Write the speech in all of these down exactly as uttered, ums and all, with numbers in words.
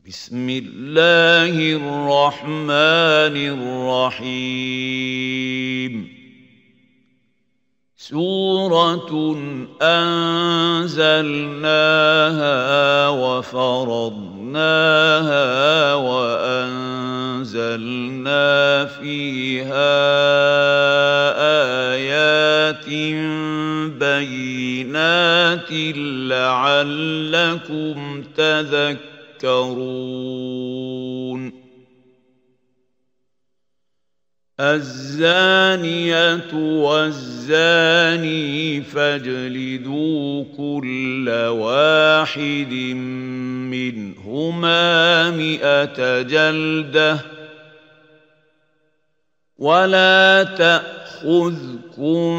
بسم الله الرحمن الرحيم سورة أنزلناها وفرضناها وأنزلنا فيها آيات بينات لعلكم تذكرون الزانية والزاني فاجلدوا كل واحد منهما مئة جلدة ولا تأخذكم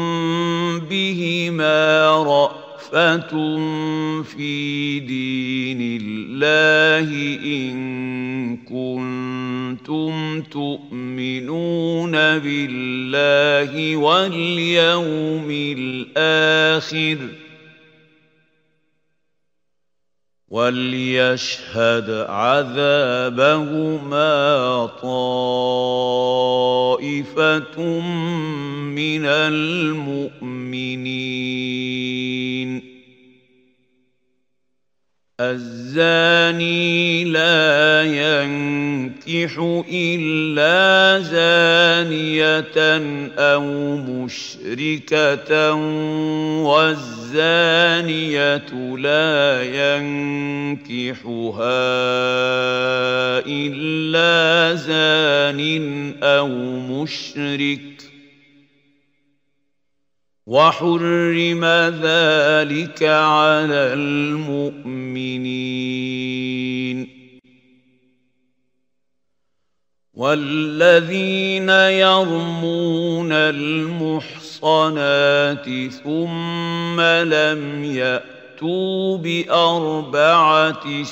بهما رأفة في دين الله إن كنتم تؤمنون بالله واليوم الآخر وليشهد عذابهما طائفة من المؤمنين الزاني لا ينكح إلا زانية أو مشركة والزانية لا ينكحها إلا زان أو مشرك وحرم ذلك على المؤمنين والذين يرمون المحصنات ثم لم يأتوا بأربعة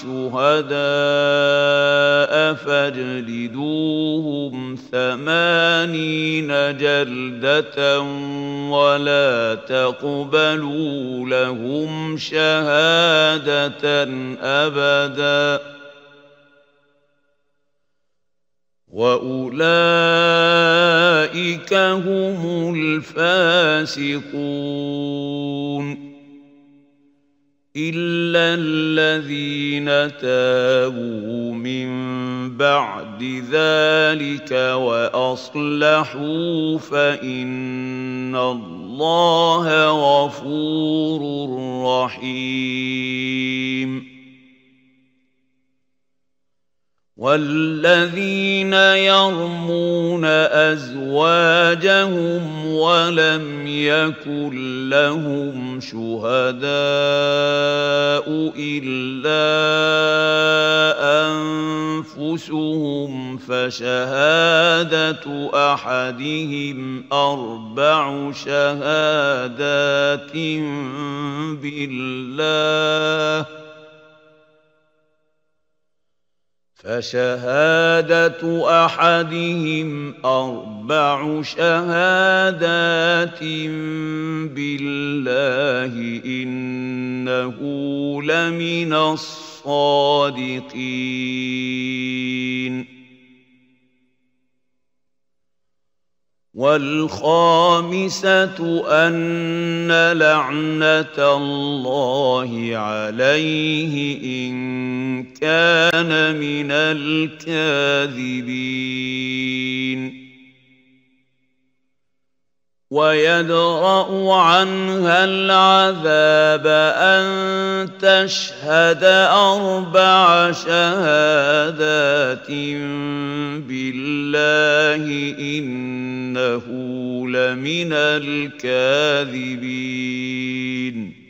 شهداء فاجلدوهم ثمانين جلدة ولا تقبلوا لهم شهادة أبدا وأولئك هم الفاسقون إلا الذين تابوا من بعد ذلك وأصلحوا فإن الله غفور رحيم والذين يرمون أزواجهم ولم يكن لهم شهداء إلا أنفسهم فشهادة أحدهم أربع شهادات بالله فشهادة أحدهم أربع شهادات بالله إنه لمن الصادقين والخامسة أن لعنة الله عليه إن كان من الكاذبين ويدرأ عنها العذاب أن تشهد أربع شهادات بالله إنه لمن الكاذبين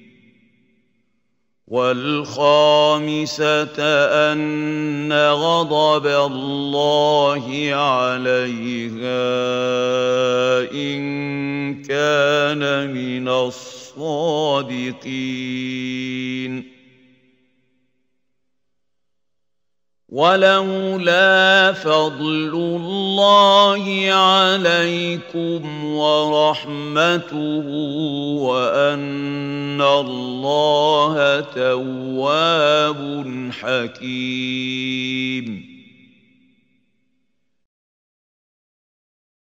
والخامسة أن غضب الله عليها إن كان من الصادقين ولولا فضل الله عليكم ورحمته وأن الله تواب حكيم.